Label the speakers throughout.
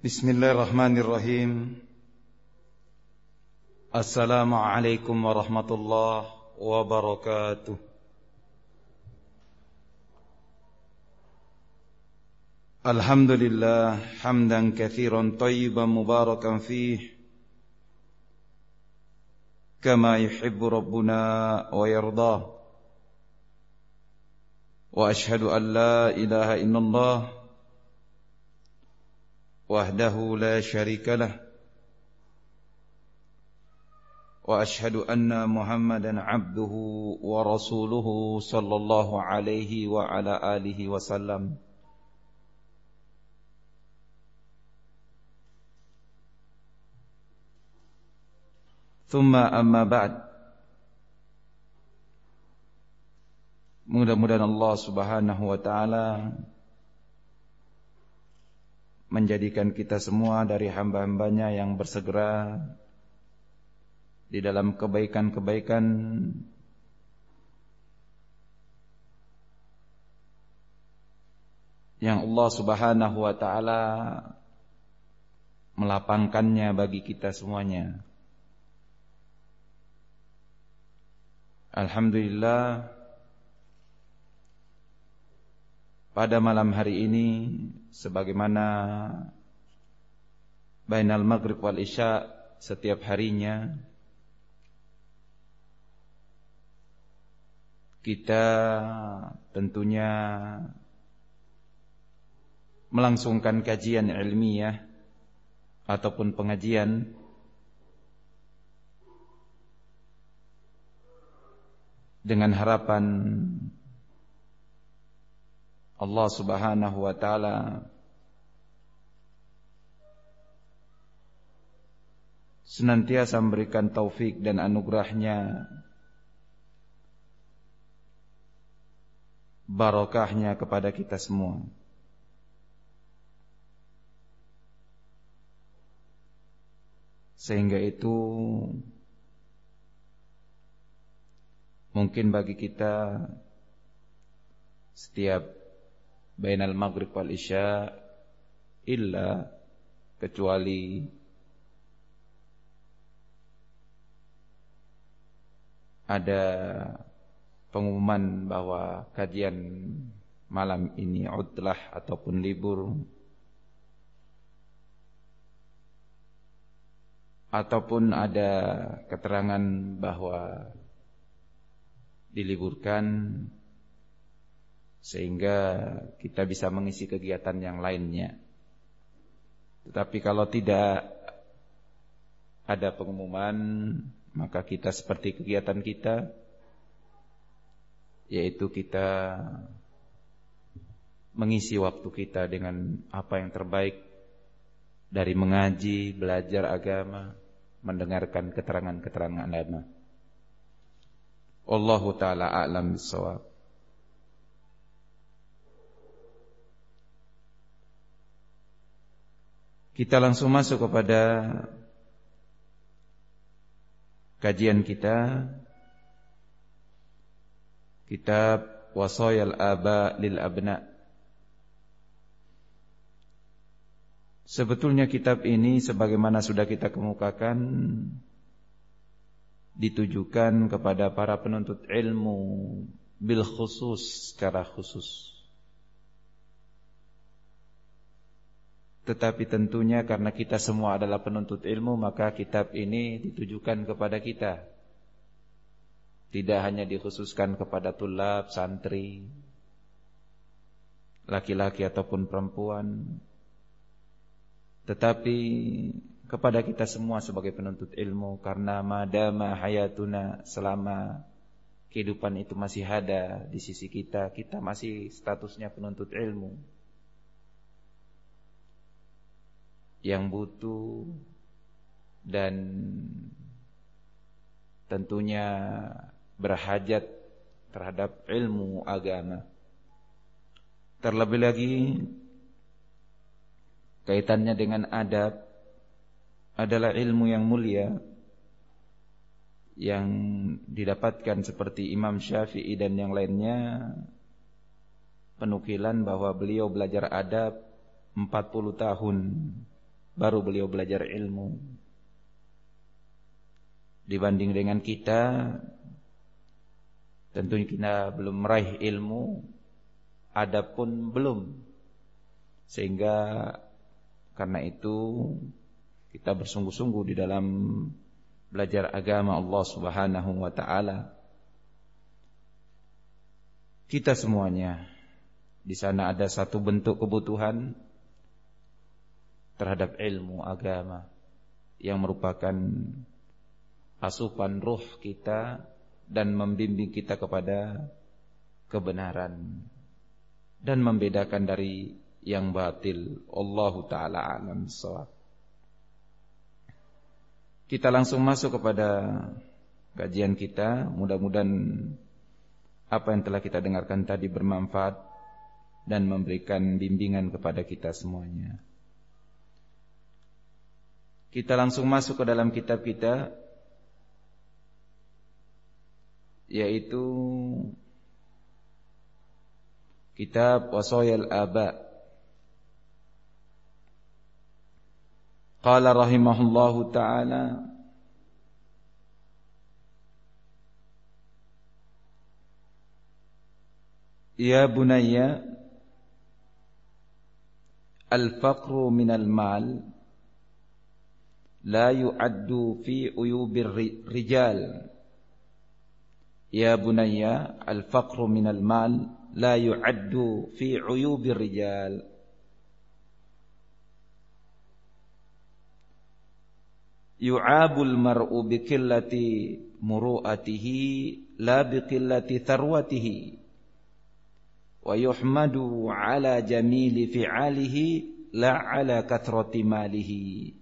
Speaker 1: Bismillahirrahmanirrahim. Assalamualaikum warahmatullahi wabarakatuh. Alhamdulillah hamdan katsiran thayyiban mubarakan fih kama yuhibbu rabbuna wa yardah. Wa ashhadu an la ilaha illallah wahdahu la syarika lah wa ashhadu anna Muhammadan abduhu wa rasuluhu sallallahu alaihi wa ala alihi wasallam. Thumma amma ba'd. Mudah-mudahan Allah Subhanahu wa taala menjadikan kita semua dari hamba-hambanya yang bersegera di dalam kebaikan-kebaikan yang Allah Subhanahu wa taala melapangkannya bagi kita semuanya. Alhamdulillah, pada malam hari ini sebagaimana bainal maghrib wal isya setiap harinya kita tentunya melangsungkan kajian ilmiah ataupun pengajian dengan harapan Allah Subhanahu wa taala senantiasa memberikan taufik dan anugerahnya, barokahnya kepada kita semua. Sehingga itu mungkin bagi kita setiap bainal maghrib wal isya illa kecuali ada pengumuman bahwa kajian malam ini udlah ataupun libur, ataupun ada keterangan bahwa diliburkan sehingga kita bisa mengisi kegiatan yang lainnya. Tetapi kalau tidak ada pengumuman, maka kita seperti kegiatan kita, yaitu kita mengisi waktu kita dengan apa yang terbaik dari mengaji, belajar agama, mendengarkan keterangan-keterangan agama. Wallahu ta'ala a'lam bissawab. Kita langsung masuk kepada kajian kita, kitab Wasayal Aba lil Abna. Sebetulnya kitab ini sebagaimana sudah kita kemukakan ditujukan kepada para penuntut ilmu bil khusus, secara khusus. Tetapi tentunya karena kita semua adalah penuntut ilmu, maka kitab ini ditujukan kepada kita. Tidak hanya dikhususkan kepada tulab, santri, laki-laki ataupun perempuan, tetapi kepada kita semua sebagai penuntut ilmu. Karena madama hayatuna, selama kehidupan itu masih ada di sisi kita, kita masih statusnya penuntut ilmu yang butuh dan tentunya berhajat terhadap ilmu agama. Terlebih lagi kaitannya dengan adab adalah ilmu yang mulia yang didapatkan seperti Imam Syafi'i dan yang lainnya, penukilan bahwa beliau belajar adab 40 tahun baru beliau belajar ilmu. Dibanding dengan kita, tentunya kita belum meraih ilmu, adapun belum. Sehingga karena itu kita bersungguh-sungguh di dalam belajar agama Allah Subhanahu wa taala. Kita semuanya di sana ada satu bentuk kebutuhan terhadap ilmu agama yang merupakan asupan ruh kita dan membimbing kita kepada kebenaran dan membedakan dari yang batil. Allahu ta'ala a'lam bissawab. Kita langsung masuk kepada kajian kita. Mudah-mudahan apa yang telah kita dengarkan tadi bermanfaat dan memberikan bimbingan kepada kita semuanya. Kita langsung masuk ke dalam kitab kita, yaitu kitab Wasayal Aba. Qala rahimahullahu ta'ala, ya bunayya, al-faqru minal mal la yu'addu fi uyubir rijal. Ya bunayya, al-faqru minal mal la yu'addu fi uyubir rijal. Yu'abul mar'u biqillati muru'atihi la biqillati tharwatihi wa yuhmadu ala jamili fi'alihi la ala kathrati malihi.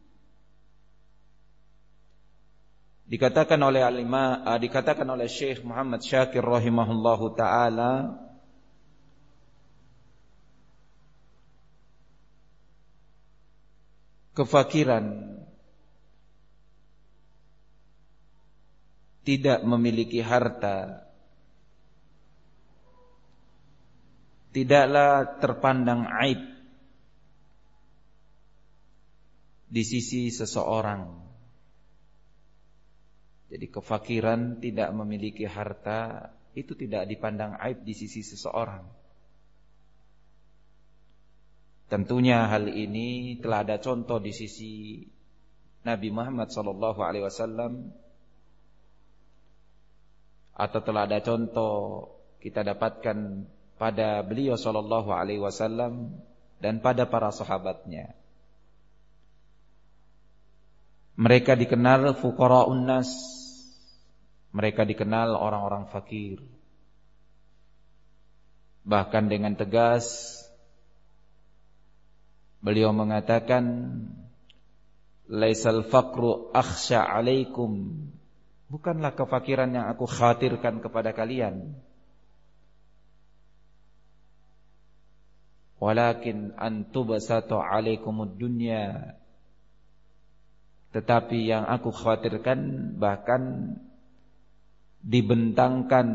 Speaker 1: Dikatakan oleh Syekh Muhammad Syakir rahimahullahu taala, kefakiran, tidak memiliki harta, tidaklah terpandang aib di sisi seseorang. Jadi kefakiran, tidak memiliki harta, itu tidak dipandang aib di sisi seseorang. Tentunya hal ini telah ada contoh di sisi Nabi Muhammad SAW, atau telah ada contoh kita dapatkan pada beliau SAW dan pada para sahabatnya. Mereka dikenal fuqara'un nas, mereka dikenal orang-orang fakir. Bahkan dengan tegas beliau mengatakan, laisal faqru akhsha alaikum, bukanlah kefakiran yang aku khawatirkan kepada kalian, walakin antubasatu alaikumud dunya, tetapi yang aku khawatirkan bahkan dibentangkan,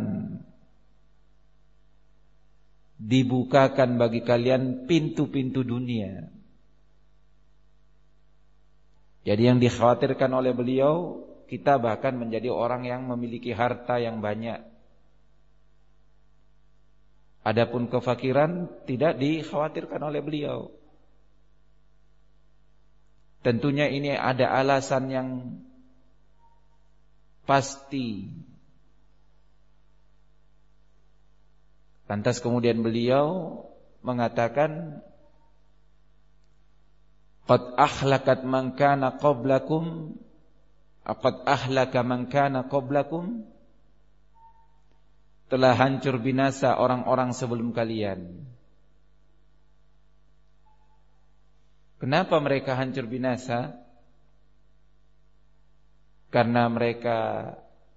Speaker 1: dibukakan bagi kalian pintu-pintu dunia. Jadi yang dikhawatirkan oleh beliau, kita bahkan menjadi orang yang memiliki harta yang banyak. Adapun kefakiran tidak dikhawatirkan oleh beliau. Tentunya ini ada alasan yang pasti. Lantas kemudian beliau mengatakan, qad ahlakat man kana qablakum, qad ahlaka man kana qablakum, telah hancur binasa orang-orang sebelum kalian. Kenapa mereka hancur binasa? Karena mereka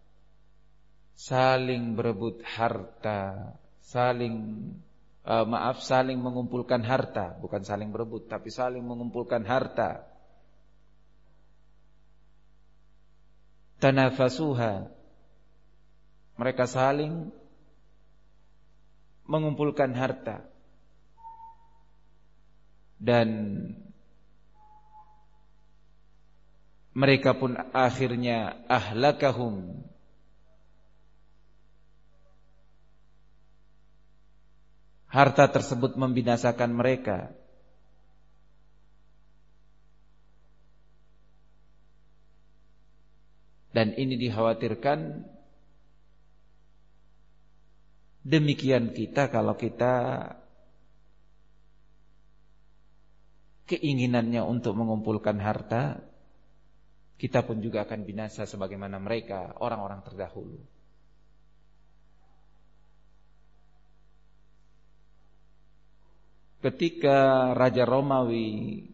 Speaker 1: saling berebut harta, saling mengumpulkan harta, bukan saling berebut, tapi saling mengumpulkan harta. Tanafasuha, mereka saling mengumpulkan harta. Dan mereka pun akhirnya ahlakahum, harta tersebut membinasakan mereka. Dan ini dikhawatirkan demikian kita kalau kita keinginannya untuk mengumpulkan harta, kita pun juga akan binasa sebagaimana mereka, orang-orang terdahulu. Ketika Raja Romawi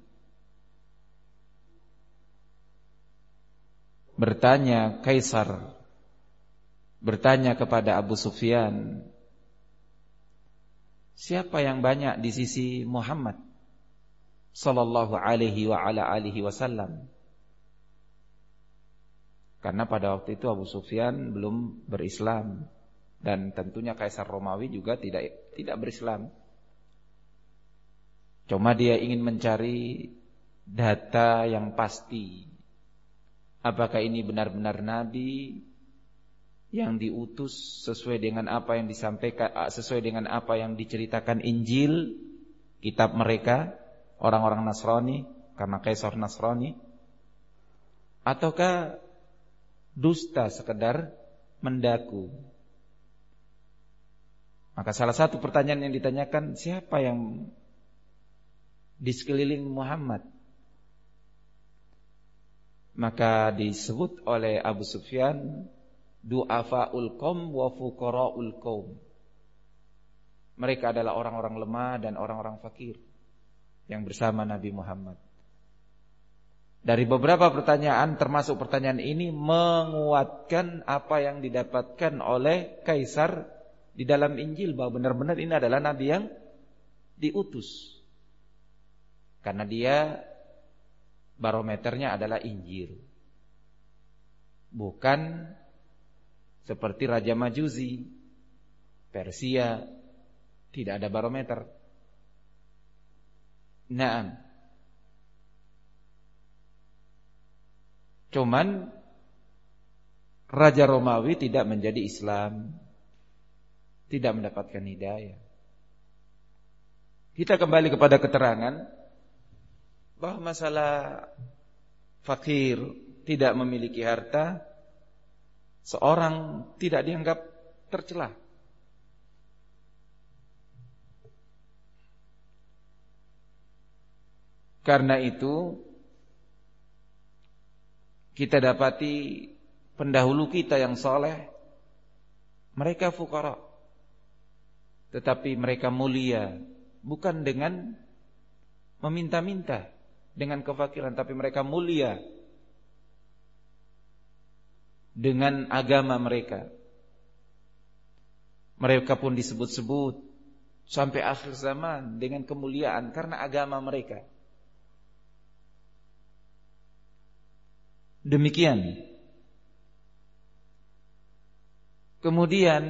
Speaker 1: Kaisar bertanya kepada Abu Sufyan, siapa yang banyak di sisi Muhammad sallallahu alaihi wa ala alihi wasallam? Karena pada waktu itu Abu Sufyan belum berislam, dan tentunya Kaisar Romawi juga tidak berislam. Cuma dia ingin mencari data yang pasti. Apakah ini benar-benar nabi yang diutus sesuai dengan apa yang disampaikan, sesuai dengan apa yang diceritakan Injil, kitab mereka, orang-orang Nasrani, karena Kaisar Nasrani, ataukah dusta sekedar mendaku? Maka salah satu pertanyaan yang ditanyakan, siapa yang di sekeliling Muhammad? Maka disebut oleh Abu Sufyan, du'afaul qaum wa fuqaraul qaum. Mereka adalah orang-orang lemah dan orang-orang fakir yang bersama Nabi Muhammad. Dari beberapa pertanyaan, termasuk pertanyaan ini, menguatkan apa yang didapatkan oleh Kaisar di dalam Injil, bahwa benar-benar ini adalah Nabi yang diutus. Karena dia barometernya adalah Injil, bukan seperti Raja Majusi Persia, tidak ada barometer. Naam. Cuman Raja Romawi tidak menjadi Islam, tidak mendapatkan hidayah. Kita kembali kepada keterangan bahwa masalah fakir, tidak memiliki harta, seorang tidak dianggap tercela. Karena itu kita dapati pendahulu kita yang saleh, mereka fuqara, tetapi mereka mulia bukan dengan meminta-minta, dengan kefakiran, tapi mereka mulia dengan agama mereka. Mereka pun disebut-sebut sampai akhir zaman dengan kemuliaan karena agama mereka. Demikian. Kemudian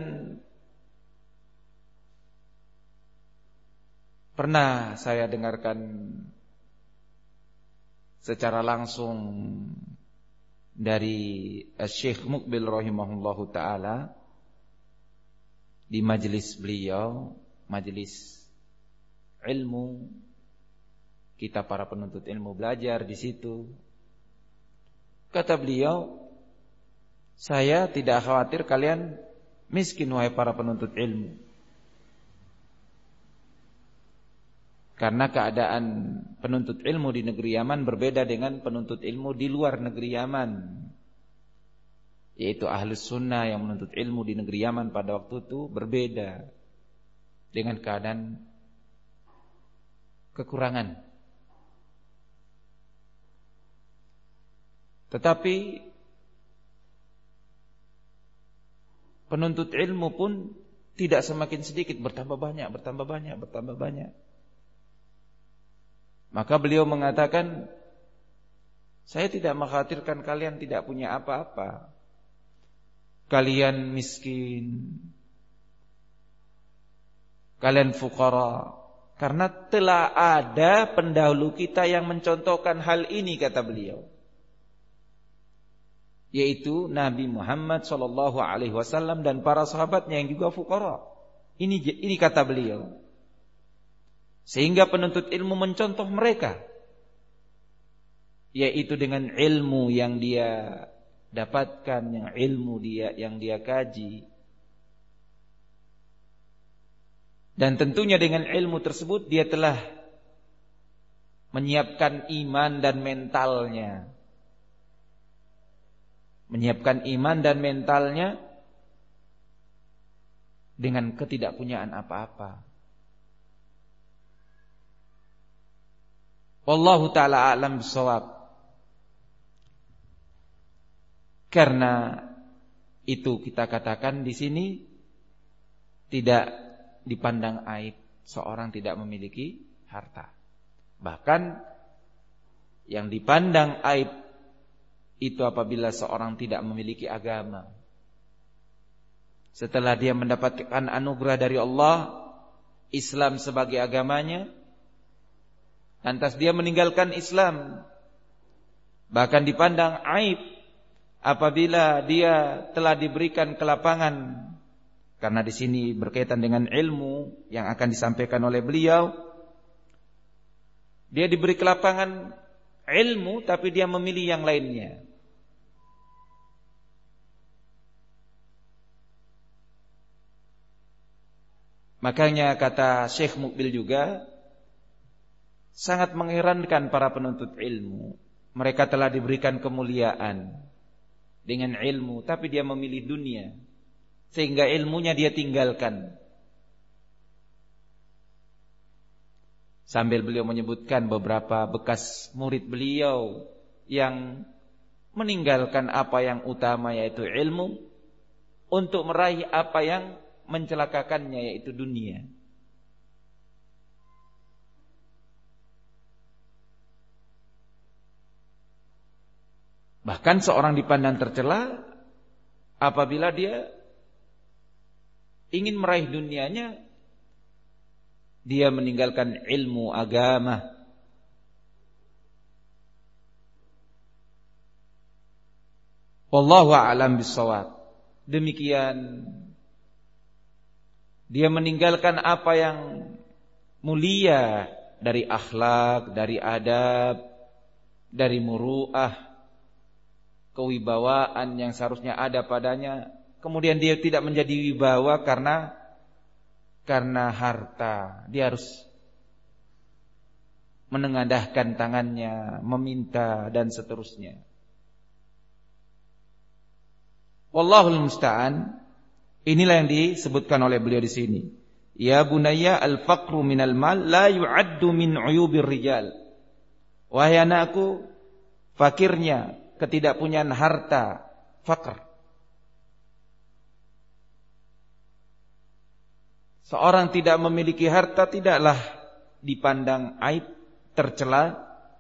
Speaker 1: pernah saya dengarkan secara langsung dari Syekh Muqbil rahimahullahu ta'ala di majelis beliau, majelis ilmu, kita para penuntut ilmu belajar di situ. Kata beliau, saya tidak khawatir kalian miskin wahai para penuntut ilmu, karena keadaan penuntut ilmu di negeri Yaman berbeda dengan penuntut ilmu di luar negeri Yaman, yaitu Ahlus Sunnah yang menuntut ilmu di negeri Yaman pada waktu itu berbeda dengan keadaan kekurangan. Tetapi penuntut ilmu pun tidak semakin sedikit, bertambah banyak. Maka beliau mengatakan, saya tidak mengkhawatirkan kalian tidak punya apa-apa, kalian miskin, kalian fuqara, karena telah ada pendahulu kita yang mencontohkan hal ini, kata beliau. yaitu Nabi Muhammad SAW dan para sahabatnya yang juga fuqara. Ini kata beliau. Sehingga penuntut ilmu mencontoh mereka, yaitu dengan ilmu yang dia dapatkan, yang dia kaji. Dan tentunya dengan ilmu tersebut dia telah menyiapkan iman dan mentalnya. Menyiapkan iman dan mentalnya dengan ketidakpunyaan apa-apa. Wallahu ta'ala a'lam bishawab. Karena itu kita katakan di sini tidak dipandang aib seorang tidak memiliki harta. Bahkan yang dipandang aib itu apabila seorang tidak memiliki agama. Setelah dia mendapatkan anugerah dari Allah, Islam sebagai agamanya, lantas dia meninggalkan Islam. Bahkan dipandang aib apabila dia telah diberikan kelapangan. Karena di sini berkaitan dengan ilmu yang akan disampaikan oleh beliau. Dia diberi kelapangan ilmu tapi dia memilih yang lainnya. Makanya kata Syekh Mukbil juga, sangat mengherankan para penuntut ilmu. Mereka telah diberikan kemuliaan dengan ilmu, tapi dia memilih dunia, sehingga ilmunya dia tinggalkan. Sambil beliau menyebutkan beberapa bekas murid beliau yang meninggalkan apa yang utama yaitu ilmu untuk meraih apa yang mencelakakannya yaitu dunia. Bahkan seorang dipandang tercela apabila dia ingin meraih dunianya, dia meninggalkan ilmu agama. Wallahu a'lam bishawab. Demikian dia meninggalkan apa yang mulia dari akhlak, dari adab, dari muru'ah, kewibawaan yang seharusnya ada padanya. Kemudian dia tidak menjadi wibawa karena harta. Dia harus menengadahkan tangannya, meminta dan seterusnya. Wallahul musta'an. Inilah yang disebutkan oleh beliau di sini. Ya bunayya al-faqru minal mal la yu'addu min uyubir rijal. Wahai anakku, fakirnya, ketidakpunyaan harta, fakir. Seorang tidak memiliki harta tidaklah dipandang aib, tercela,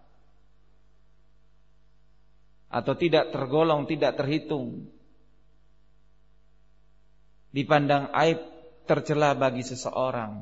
Speaker 1: atau tidak tergolong, tidak terhitung, dipandang aib, tercela bagi seseorang.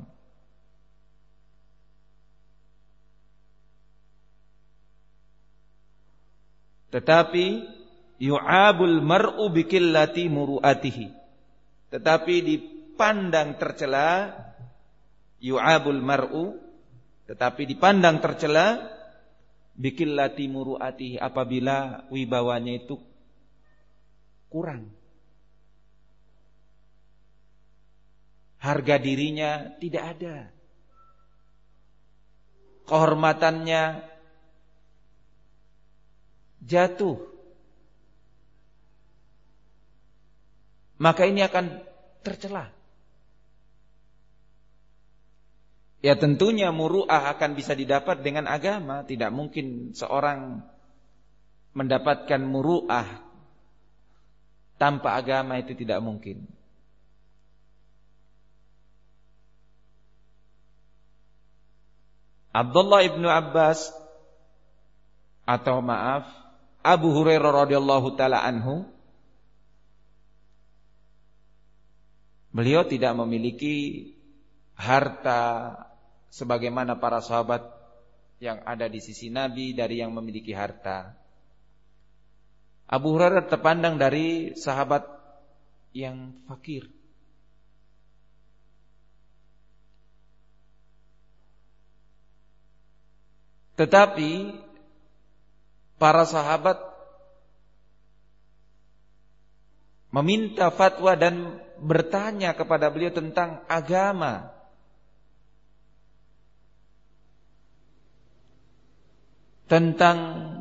Speaker 1: Tetapi yu'abul mar'u bikillati muru'atihi. Tetapi dipandang tercela, yu'abul mar'u, tetapi dipandang tercela bikillati muru'atihi apabila wibawanya itu kurang. Harga dirinya tidak ada, kehormatannya jatuh, maka ini akan tercela. Ya tentunya muru'ah akan bisa didapat dengan agama. Tidak mungkin seorang mendapatkan muru'ah tanpa agama, itu tidak mungkin. Abdullah ibnu Abbas, atau maaf, Abu Hurairah radhiyallahu taala anhu, beliau tidak memiliki harta sebagaimana para sahabat yang ada di sisi Nabi dari yang memiliki harta. Abu Hurairah terpandang dari sahabat yang fakir. Tetapi para sahabat meminta fatwa dan bertanya kepada beliau tentang agama. Tentang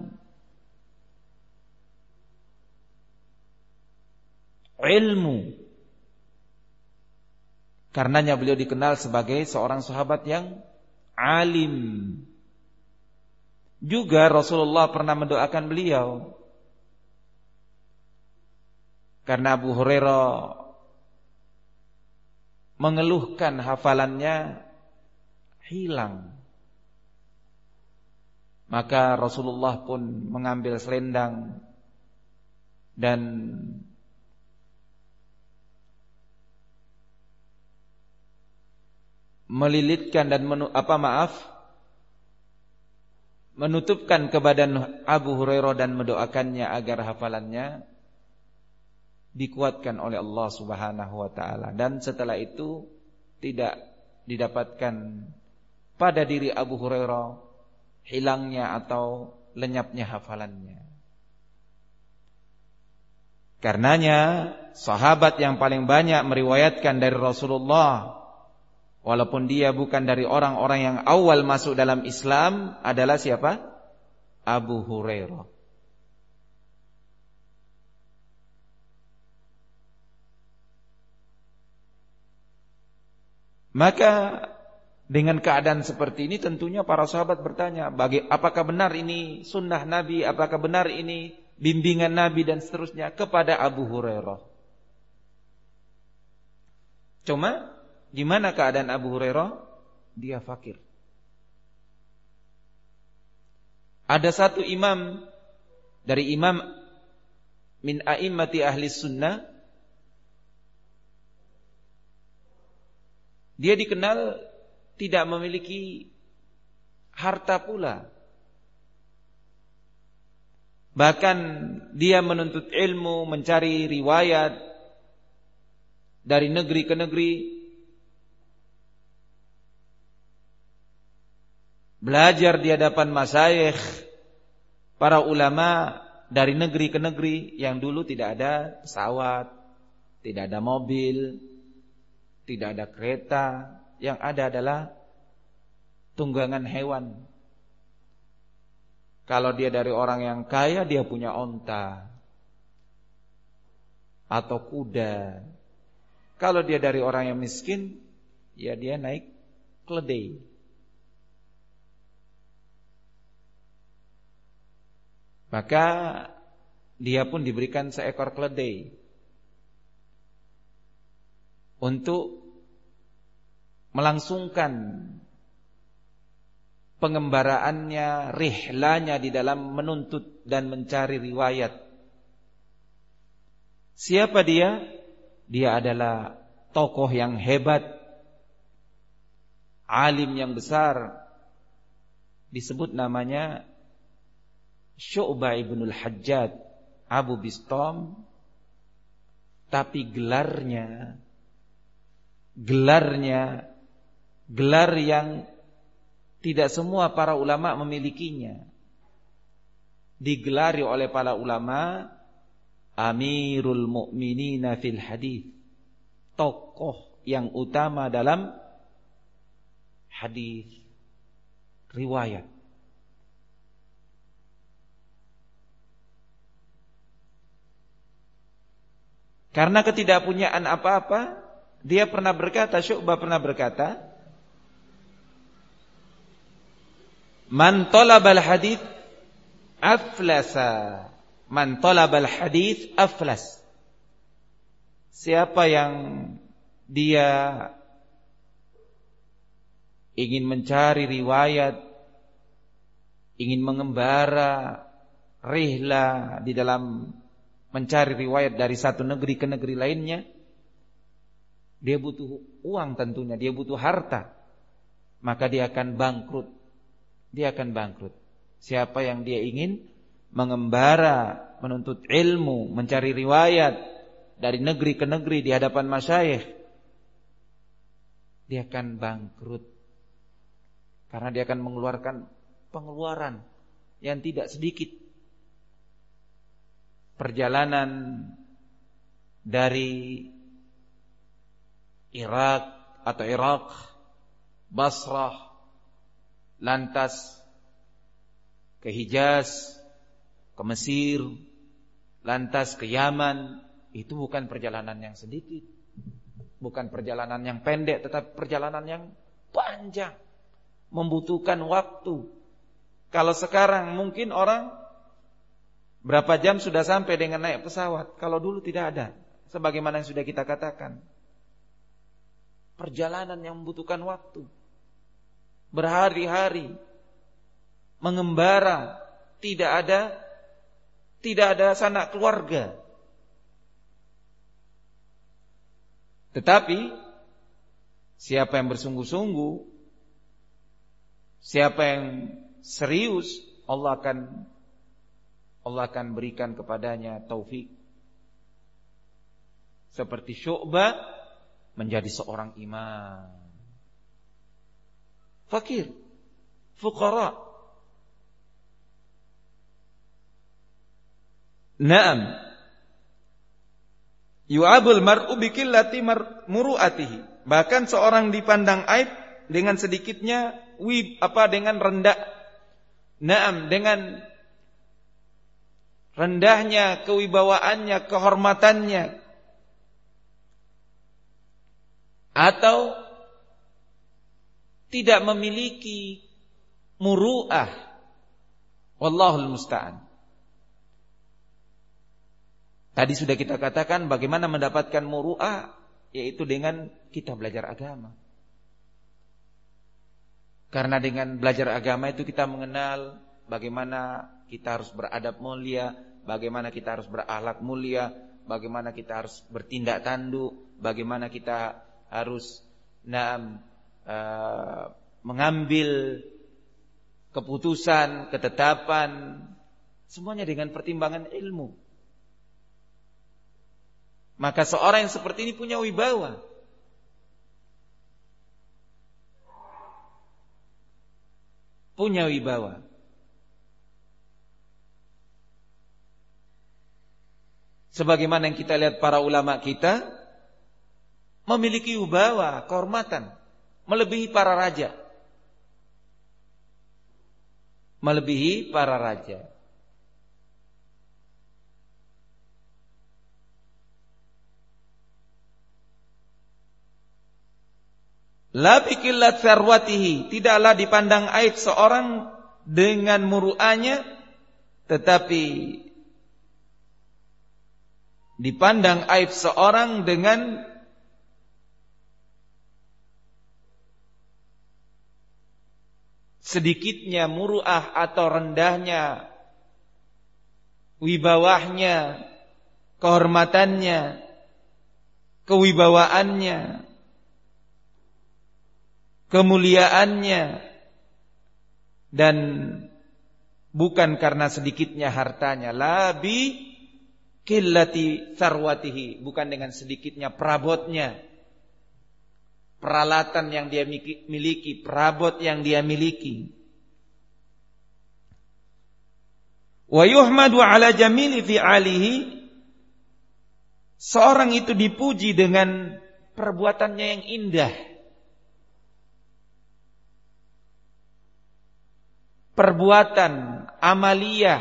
Speaker 1: ilmu. Karenanya beliau dikenal sebagai seorang sahabat yang alim. Juga Rasulullah pernah mendoakan beliau. Karena Abu Hurairah mengeluhkan hafalannya hilang. Maka Rasulullah pun mengambil selendang dan melilitkan dan menutupkan ke badan Abu Hurairah dan mendoakannya agar hafalannya dikuatkan oleh Allah Subhanahu wa taala. Dan setelah itu tidak didapatkan pada diri Abu Hurairah hilangnya atau lenyapnya hafalannya. Karenanya sahabat yang paling banyak meriwayatkan dari Rasulullah, walaupun dia bukan dari orang-orang yang awal masuk dalam Islam, adalah siapa? Abu Hurairah. Maka dengan keadaan seperti ini tentunya para sahabat bertanya, apakah benar ini sunnah Nabi, apakah benar ini bimbingan Nabi dan seterusnya kepada Abu Hurairah. Cuma gimana keadaan Abu Hurairah? Dia fakir. Ada satu imam dari imam min a'immati ahli sunnah, dia dikenal tidak memiliki harta pula. Bahkan dia menuntut ilmu, mencari riwayat dari negeri ke negeri, belajar di hadapan masyayikh, para ulama dari negeri ke negeri yang dulu tidak ada pesawat, tidak ada mobil, tidak ada kereta. Yang ada adalah tunggangan hewan. Kalau dia dari orang yang kaya, dia punya onta atau kuda. Kalau dia dari orang yang miskin, ya dia naik keledai. Maka dia pun diberikan seekor keledai untuk melangsungkan pengembaraannya, rihlanya di dalam menuntut dan mencari riwayat. Siapa dia? Dia adalah tokoh yang hebat, alim yang besar. Disebut namanya Syu'bah ibnul Hajjaj Abu Bistam. Tapi gelarnya gelar yang tidak semua para ulama memilikinya. Digelari oleh para ulama Amirul Mu'minina fil Hadits, tokoh yang utama dalam hadis, riwayat. Karena ketidakpunyaan apa-apa, dia pernah berkata, Syu'bah pernah berkata, man talabal hadits aflasa. Man talabal hadits aflas. Siapa yang dia ingin mencari riwayat, ingin mengembara rihla di dalam mencari riwayat dari satu negeri ke negeri lainnya, dia butuh uang tentunya, dia butuh harta, maka dia akan bangkrut. Dia akan bangkrut. Siapa yang dia ingin mengembara menuntut ilmu, mencari riwayat dari negeri ke negeri di hadapan masyayikh, dia akan bangkrut. Karena dia akan mengeluarkan pengeluaran yang tidak sedikit. Perjalanan dari Irak, Basrah, lantas ke Hijaz, ke Mesir, lantas ke Yaman, itu bukan perjalanan yang sedikit. Bukan perjalanan yang pendek, tetapi perjalanan yang panjang, membutuhkan waktu. Kalau sekarang mungkin orang berapa jam sudah sampai dengan naik pesawat. Kalau dulu tidak ada. Sebagaimana yang sudah kita katakan, perjalanan yang membutuhkan waktu, berhari-hari, mengembara, tidak ada sanak keluarga. Tetapi siapa yang bersungguh-sungguh, siapa yang serius, Allah akan berikan kepadanya taufik. Seperti Syu'bah menjadi seorang imam. Fakir, fuqara. Naam. Yu'abul mar'u bikillati muru'atihi. Bahkan seorang dipandang aib dengan sedikitnya dengan rendah. Naam, dengan rendahnya kewibawaannya, kehormatannya. Atau tidak memiliki muru'ah. Wallahul musta'an. Tadi sudah kita katakan bagaimana mendapatkan muru'ah, yaitu dengan kita belajar agama. Karena dengan belajar agama itu kita mengenal bagaimana kita harus beradab mulia, bagaimana kita harus berakhlak mulia, bagaimana kita harus bertindak tanduk, bagaimana kita harus mengambil keputusan, ketetapan, semuanya dengan pertimbangan ilmu. Maka seorang yang seperti ini punya wibawa. Punya wibawa. Sebagaimana yang kita lihat para ulama kita memiliki wibawa, kehormatan, melebihi para raja. Melebihi para raja. La bikillat sarwatihi, tidaklah dipandang aib seorang dengan muru'ahnya, tetapi dipandang aib seorang dengan sedikitnya muru'ah atau rendahnya wibawahnya, kehormatannya, kewibawaannya, kemuliaannya, dan bukan karena sedikitnya hartanya. La bi qillati sarwatihi, bukan dengan sedikitnya perabotnya, peralatan yang dia miliki, perabot yang dia miliki. Wa yuhmadu ala jamili fi'alihi, seorang itu dipuji dengan perbuatannya yang indah, perbuatan amaliyah,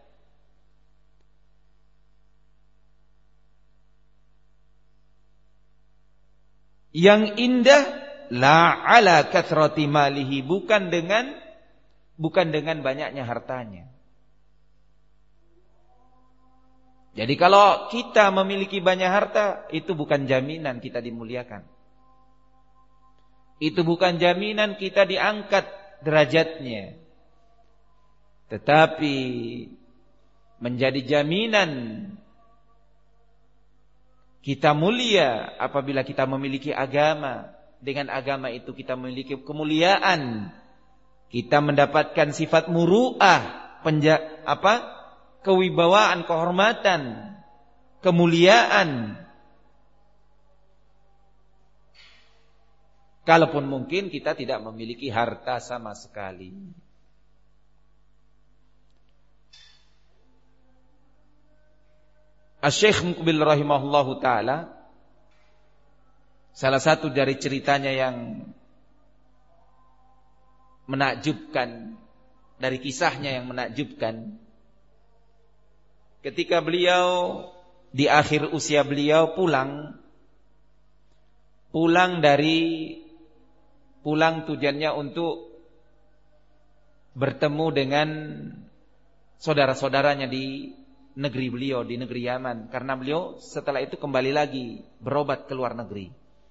Speaker 1: yang indah, la ala kathrati malihi, bukan dengan banyaknya hartanya. Jadi kalau kita memiliki banyak harta, itu bukan jaminan kita dimuliakan. Itu bukan jaminan kita diangkat derajatnya. Tetapi menjadi jaminan kita mulia apabila kita memiliki agama. Dengan agama itu kita memiliki kemuliaan. Kita mendapatkan sifat muru'ah, kewibawaan, kehormatan, kemuliaan. Kalaupun mungkin kita tidak memiliki harta sama sekali. Asy-Syaikh Muqbil rahimahullahu ta'ala, salah satu dari ceritanya yang menakjubkan, dari kisahnya yang menakjubkan, ketika beliau di akhir usia beliau pulang tujuannya untuk bertemu dengan saudara-saudaranya di negeri beliau, di negeri Yaman, karena beliau setelah itu kembali lagi berobat ke luar negeri.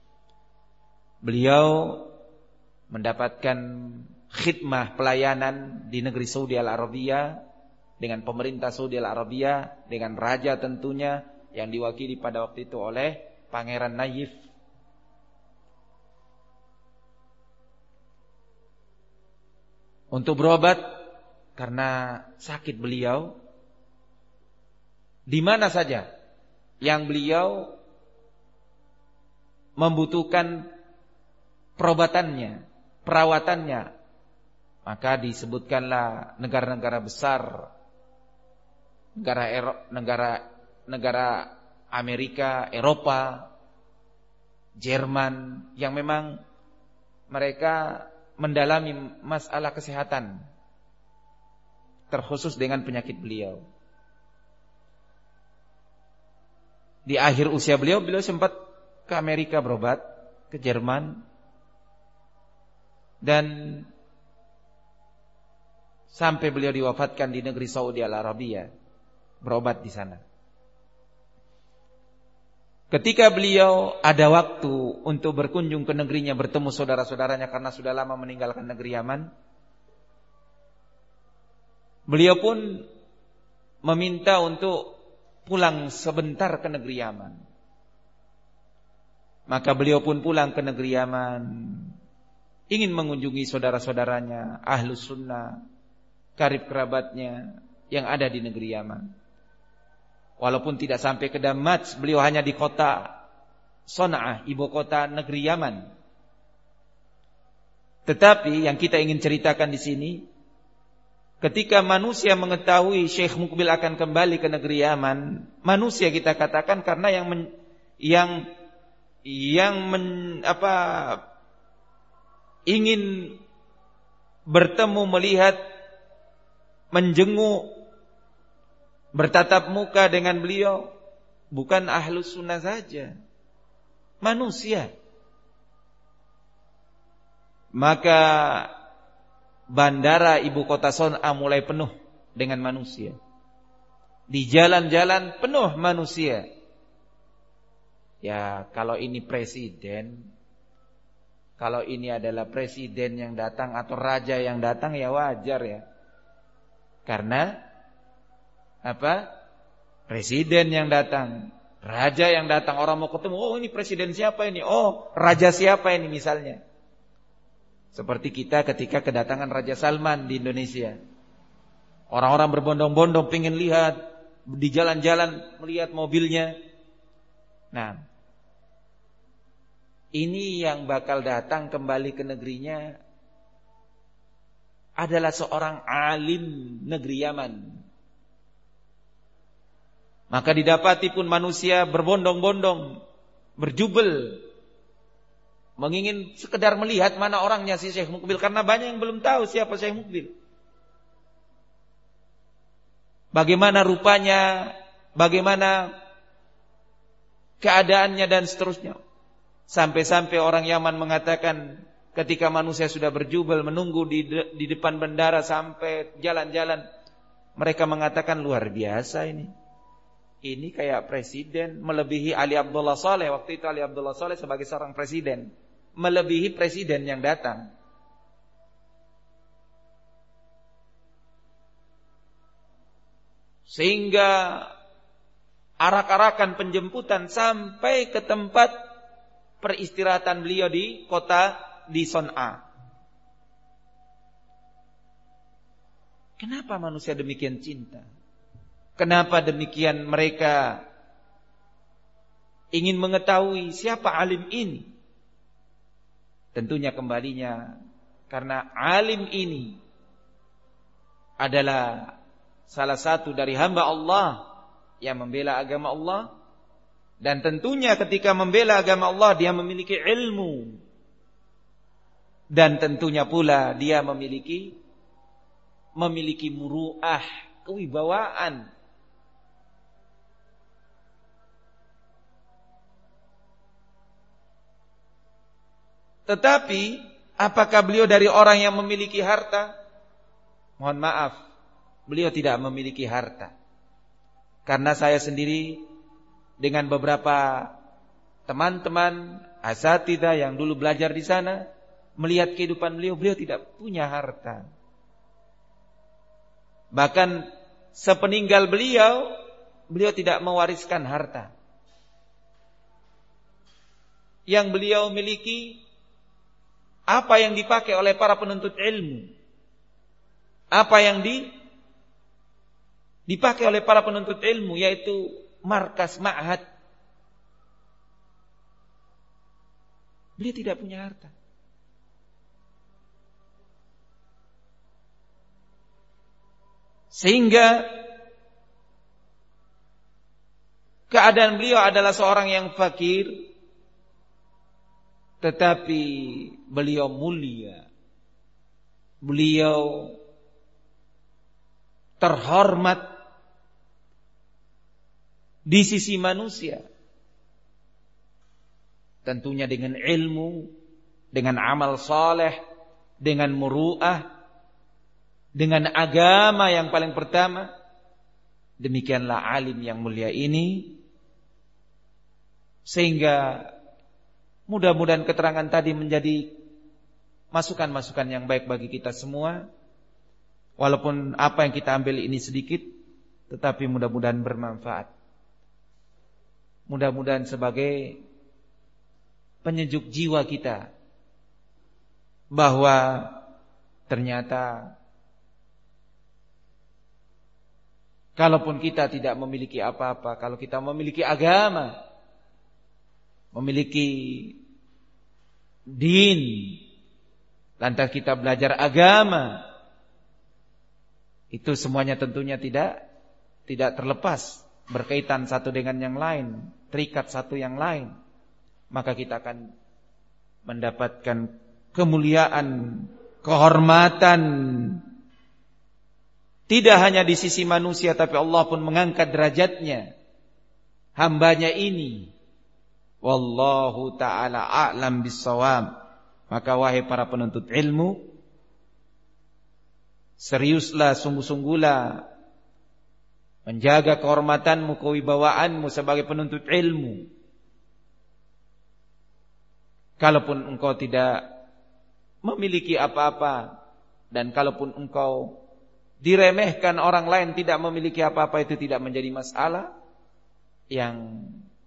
Speaker 1: Beliau mendapatkan khidmah pelayanan di negeri Saudi Al-Arabia, dengan pemerintah Saudi Al-Arabia, dengan raja tentunya, yang diwakili pada waktu itu oleh Pangeran Nayif. Untuk berobat karena sakit beliau, di mana saja yang beliau membutuhkan perawatannya, maka disebutkanlah negara-negara besar, negara Amerika, Eropa, Jerman, yang memang mereka mendalami masalah kesehatan, terkhusus dengan penyakit beliau. Di akhir usia beliau sempat ke Amerika berobat, ke Jerman, dan sampai beliau diwafatkan di negeri Saudi Al-Arabia, berobat di sana. Ketika beliau ada waktu untuk berkunjung ke negerinya, bertemu saudara-saudaranya karena sudah lama meninggalkan negeri Yaman, beliau pun meminta untuk pulang sebentar ke negeri Yaman. Maka beliau pun pulang ke negeri Yaman, ingin mengunjungi saudara-saudaranya, ahlus sunnah, karib kerabatnya yang ada di negeri Yaman. Walaupun tidak sampai ke Damas, beliau hanya di kota Son'ah, ibu kota negeri Yaman. Tetapi yang kita ingin ceritakan di sini, ketika manusia mengetahui Syekh Muqbil akan kembali ke negeri Yaman, manusia kita katakan karena ingin bertemu, melihat, menjenguk, bertatap muka dengan beliau, bukan ahlus sunnah saja, manusia. Maka bandara ibu kota Son'a mulai penuh dengan manusia. Di jalan-jalan penuh manusia. Ya, kalau ini presiden, kalau ini adalah presiden yang datang atau raja yang datang, ya wajar ya. Karena apa? Presiden yang datang, raja yang datang, orang mau ketemu, oh ini presiden siapa ini? Oh, raja siapa ini misalnya. Seperti kita ketika kedatangan Raja Salman di Indonesia. Orang-orang berbondong-bondong pengen lihat, di jalan-jalan melihat mobilnya. Nah, ini yang bakal datang kembali ke negerinya adalah seorang alim negeri Yaman. Maka didapati pun manusia berbondong-bondong, berjubel, mengingin sekedar melihat mana orangnya si Syekh Muqbil, karena banyak yang belum tahu siapa Syekh Muqbil. Bagaimana rupanya, bagaimana keadaannya dan seterusnya. Sampai-sampai orang Yaman mengatakan ketika manusia sudah berjubel menunggu di depan bandara sampai jalan-jalan, mereka mengatakan luar biasa ini. Ini kayak presiden, melebihi Ali Abdullah Saleh. Waktu itu Ali Abdullah Saleh sebagai seorang presiden, melebihi presiden yang datang. Sehingga arak-arakan penjemputan sampai ke tempat peristirahatan beliau di kota di Son'a. Kenapa manusia demikian cinta? Kenapa demikian mereka ingin mengetahui siapa alim ini? Tentunya kembalinya karena alim ini adalah salah satu dari hamba Allah yang membela agama Allah. Dan tentunya ketika membela agama Allah dia memiliki ilmu. Dan tentunya pula dia memiliki muru'ah, kewibawaan. Tetapi apakah beliau dari orang yang memiliki harta? Mohon maaf, beliau tidak memiliki harta. Karena saya sendiri dengan beberapa teman-teman asatidzah yang dulu belajar di sana, melihat kehidupan beliau tidak punya harta. Bahkan sepeninggal beliau tidak mewariskan harta. Yang beliau miliki apa yang dipakai oleh para penuntut ilmu, apa yang dipakai oleh para penuntut ilmu, yaitu markas ma'had. Beliau tidak punya harta. Sehingga keadaan beliau adalah seorang yang fakir, tetapi beliau mulia. Beliau terhormat di sisi manusia. Tentunya dengan ilmu, dengan amal saleh, dengan muru'ah, dengan agama yang paling pertama. Demikianlah alim yang mulia ini. Sehingga mudah-mudahan keterangan tadi menjadi masukan-masukan yang baik bagi kita semua. Walaupun apa yang kita ambil ini sedikit, tetapi mudah-mudahan bermanfaat. Mudah-mudahan sebagai penyejuk jiwa kita bahwa ternyata kalaupun kita tidak memiliki apa-apa, kalau kita memiliki agama, memiliki din, lantas kita belajar agama, itu semuanya tentunya tidak terlepas, berkaitan satu dengan yang lain, terikat satu yang lain. Maka kita akan mendapatkan kemuliaan, kehormatan, tidak hanya di sisi manusia, tapi Allah pun mengangkat derajatnya hambanya ini. Wallahu ta'ala a'lam bissawab. Maka wahai para penuntut ilmu, seriuslah, sungguh-sungguhlah menjaga kehormatanmu, kewibawaanmu sebagai penuntut ilmu. Kalaupun engkau tidak memiliki apa-apa, dan kalaupun engkau diremehkan orang lain tidak memiliki apa-apa, itu tidak menjadi masalah. Yang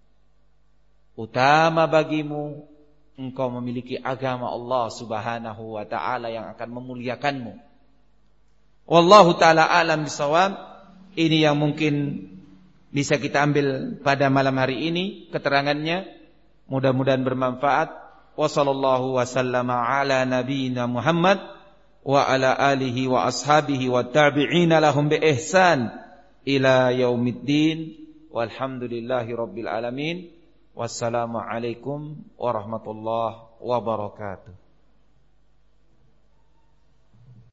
Speaker 1: utama bagimu, engkau memiliki agama Allah Subhanahu wa ta'ala yang akan memuliakanmu. Wallahu ta'ala a'lam bisawab. Ini yang mungkin bisa kita ambil pada malam hari ini keterangannya. Mudah-mudahan bermanfaat. Wa sallallahu wa sallama ala nabiyyina Muhammad wa ala alihi wa ashabihi wa tabi'ina lahum bi ihsan ila yaumiddin. Walhamdulillahi rabbil alamin. Wassalamu alaikum warahmatullahi wabarakatuh.